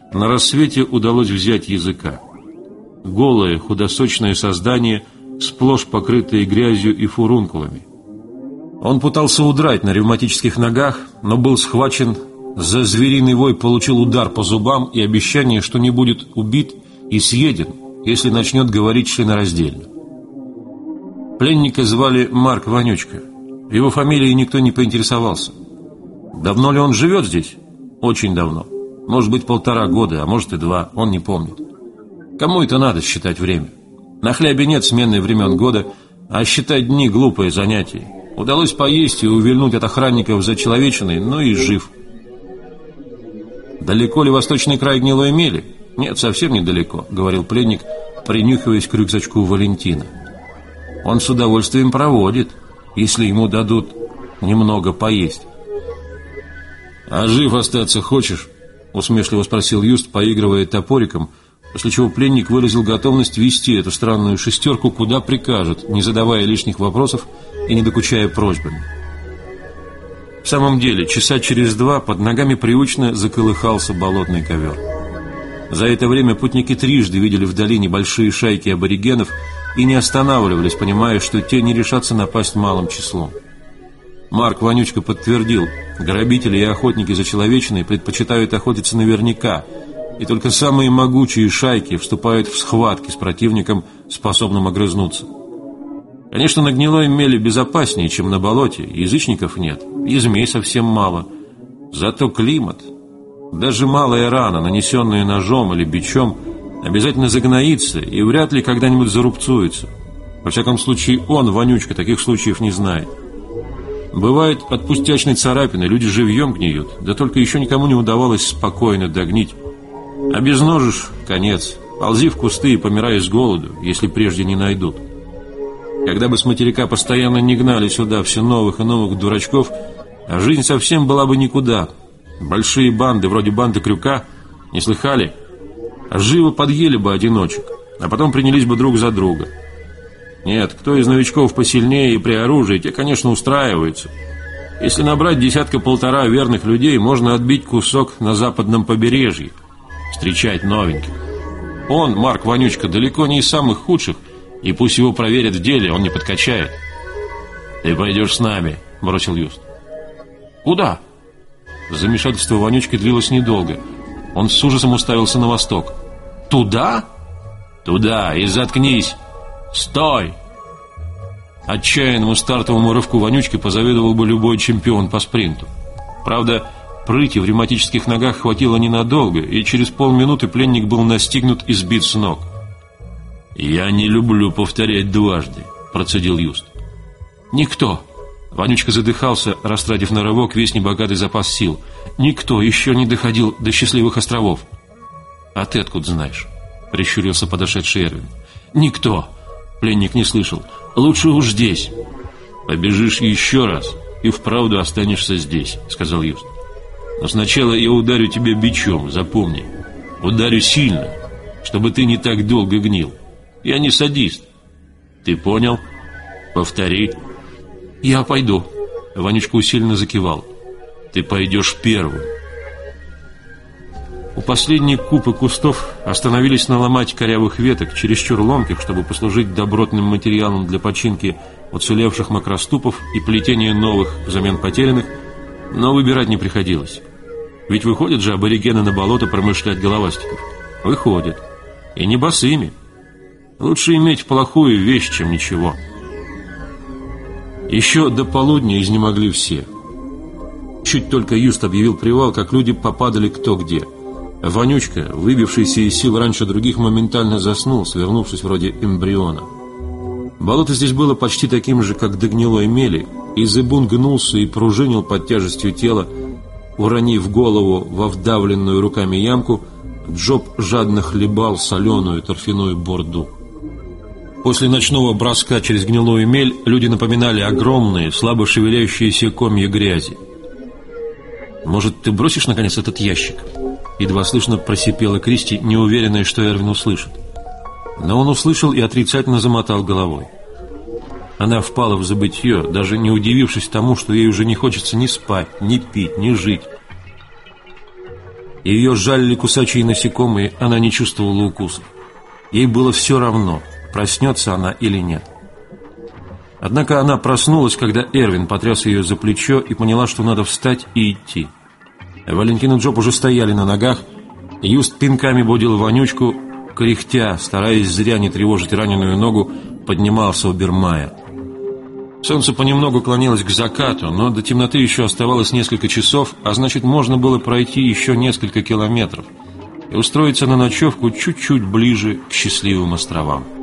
На рассвете удалось взять языка. Голое, худосочное создание, сплошь покрытое грязью и фурункулами. Он пытался удрать на ревматических ногах, но был схвачен, за звериный вой получил удар по зубам и обещание, что не будет убит и съеден, если начнет говорить членораздельно. Пленника звали Марк Вонючка. Его фамилией никто не поинтересовался. Давно ли он живет здесь? Очень давно. Может быть, 1,5 года, а может и 2, он не помнит. Кому это надо считать время? На хлябе нет смены времен года, а считать дни – глупое занятие. Удалось поесть и увильнуть от охранников за человечиной, но и жив. «Далеко ли восточный край гнилой мели?» «Нет, совсем недалеко», — говорил пленник, принюхиваясь к рюкзачку Валентина. «Он с удовольствием проводит, если ему дадут немного поесть». «А жив остаться хочешь?» — усмешливо спросил Юст, поигрывая топориком, после чего пленник выразил готовность вести эту странную шестерку куда прикажут, не задавая лишних вопросов и не докучая просьбами. В самом деле, часа через 2 под ногами привычно заколыхался болотный ковер. За это время путники трижды видели вдали небольшие шайки аборигенов и не останавливались, понимая, что те не решатся напасть малым числом. Марк Вонючка подтвердил, грабители и охотники за человечиной предпочитают охотиться наверняка, и только самые могучие шайки вступают в схватки с противником, способным огрызнуться. Конечно, на гнилой мели безопаснее, чем на болоте, язычников нет, и змей совсем мало. Зато климат. Даже малая рана, нанесенная ножом или бичом, обязательно загноится и вряд ли когда-нибудь зарубцуется. Во всяком случае, он, Вонючка, таких случаев не знает. Бывает, от пустячной царапины люди живьем гниют, да только еще никому не удавалось спокойно догнить. Обезножишь — конец. Ползи в кусты и помирай с голоду, если прежде не найдут. Когда бы с материка постоянно не гнали сюда все новых и новых дурачков, а жизнь совсем была бы никуда. Большие банды, вроде банды Крюка, не слыхали? А живо подъели бы одиночек, а потом принялись бы друг за друга. Нет, кто из новичков посильнее и при оружии, те, конечно, устраиваются. Если набрать 1,5 верных людей, можно отбить кусок на западном побережье, встречать новеньких. Он, Марк Вонючка, далеко не из самых худших, и пусть его проверят в деле, он не подкачает. «Ты пойдешь с нами», — бросил Юст. «Куда?» Замешательство Вонючки длилось недолго. Он с ужасом уставился на восток. «Туда?» «Туда, и заткнись! Стой!» Отчаянному стартовому рывку Вонючки позавидовал бы любой чемпион по спринту. Правда, прыти в ревматических ногах хватило ненадолго, и через полминуты пленник был настигнут и сбит с ног. «Я не люблю повторять дважды», — процедил Юст. «Никто!» Вонючка задыхался, растратив на рывок весь небогатый запас сил. «Никто еще не доходил до счастливых островов». «А ты откуда знаешь?» — прищурился подошедший Эрвин. «Никто!» — пленник не слышал. «Лучше уж здесь». «Побежишь еще раз и вправду останешься здесь», — сказал Юст. «Но сначала я ударю тебя бичом, запомни. Ударю сильно, чтобы ты не так долго гнил. Я не садист. Ты понял? Повтори». «Я пойду», — Вонючка усиленно закивал. «Ты пойдешь первым». У последней купы кустов остановились наломать корявых веток, чересчур ломких, чтобы послужить добротным материалом для починки уцелевших макроступов и плетения новых взамен потерянных, но выбирать не приходилось. Ведь выходят же аборигены на болото промышлять головастиков. Выходят. И не босыми. Лучше иметь плохую вещь, чем ничего. Еще до полудня изнемогли все. Чуть только Юст объявил привал, как люди попадали кто где. Вонючка, выбившийся из сил раньше других, моментально заснул, свернувшись вроде эмбриона. Болото здесь было почти таким же, как до гнилой мели, и зыбун гнулся и пружинил под тяжестью тела. Уронив голову во вдавленную руками ямку, Джоб жадно хлебал соленую торфяную борду. После ночного броска через гнилую мель люди напоминали огромные, слабо шевеляющиеся комья грязи. «Может, ты бросишь, наконец, этот ящик?» Едва слышно просипела Кристи, неуверенная, что Эрвин услышит. Но он услышал и отрицательно замотал головой. Она впала в забытье, даже не удивившись тому, что ей уже не хочется ни спать, ни пить, ни жить. Ее жалили кусачие насекомые, она не чувствовала укусов. Ей было все равно, проснется она или нет. Однако она проснулась, когда Эрвин потряс ее за плечо и поняла, что надо встать и идти. Валентин и Джоб уже стояли на ногах. Юст пинками бодил вонючку, кряхтя, стараясь зря не тревожить раненую ногу, поднимался Обермайер. Солнце понемногу клонилось к закату, но до темноты еще оставалось несколько часов, а значит, можно было пройти еще несколько километров и устроиться на ночевку чуть-чуть ближе к счастливым островам.